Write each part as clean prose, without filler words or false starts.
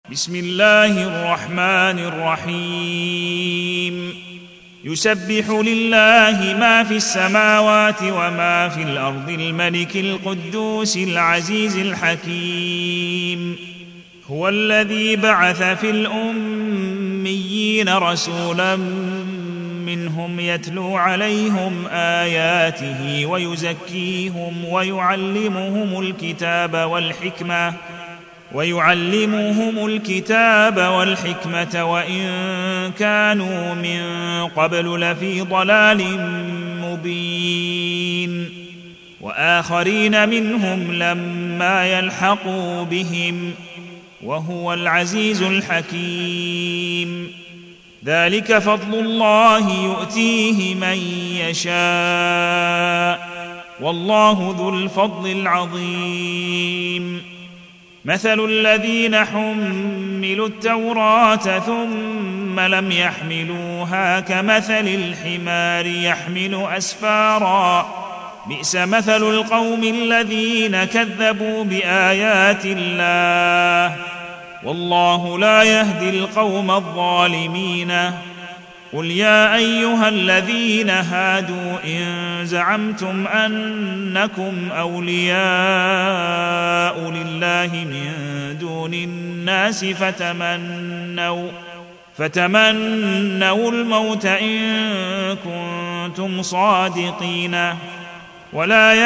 بسم الله الرحمن الرحيم يسبح لله ما في السماوات وما في الأرض الملك القدوس العزيز الحكيم هو الذي بعث في الأميين رسولا منهم يتلو عليهم آياته ويزكيهم ويعلمهم الكتاب والحكمة وإن كانوا من قبل لفي ضلال مبين وآخرين منهم لما يلحقوا بهم وهو العزيز الحكيم ذلك فضل الله يؤتيه من يشاء والله ذو الفضل العظيم مثل الذين حملوا التوراة ثم لم يحملوها كمثل الحمار يحمل أسفارا بئس مثل القوم الذين كذبوا بآيات الله والله لا يهدي القوم الظالمين قل يا أيها الذين هادوا إن زعمتم أنكم أولياء لله من دون الناس فتمنوا الموت إن كنتم صادقين ولا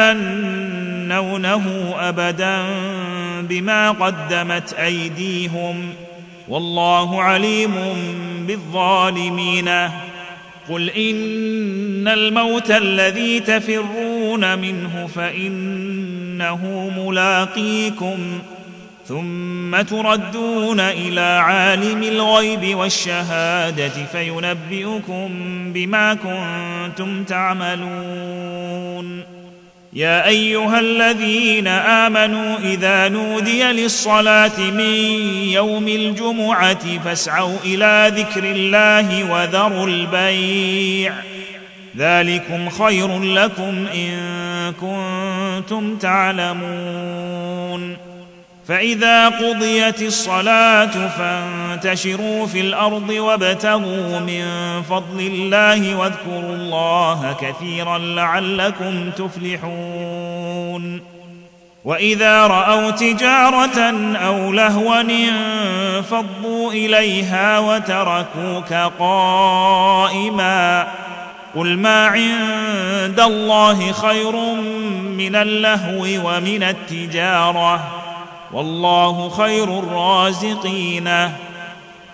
يتمنونه أبدا بما قدمت أيديهم والله عليم بالظالمين قل إن الموت الذي تفرون منه فإنه ملاقيكم ثم تردون إلى عالم الغيب والشهادة فينبئكم بما كنتم تعملون يا أيها الذين آمنوا إذا نودي للصلاة من يوم الجمعة فاسعوا إلى ذكر الله وذروا البيع ذلكم خير لكم إن كنتم تعلمون فإذا قضيت الصلاة فانتشروا في الأرض وابتغوا من فضل الله واذكروا الله كثيرا لعلكم تفلحون وإذا رأوا تجارة أو لهوا انفضوا إليها وتركوك قائما قل ما عند الله خير من اللهو ومن التجارة والله خير الرازقين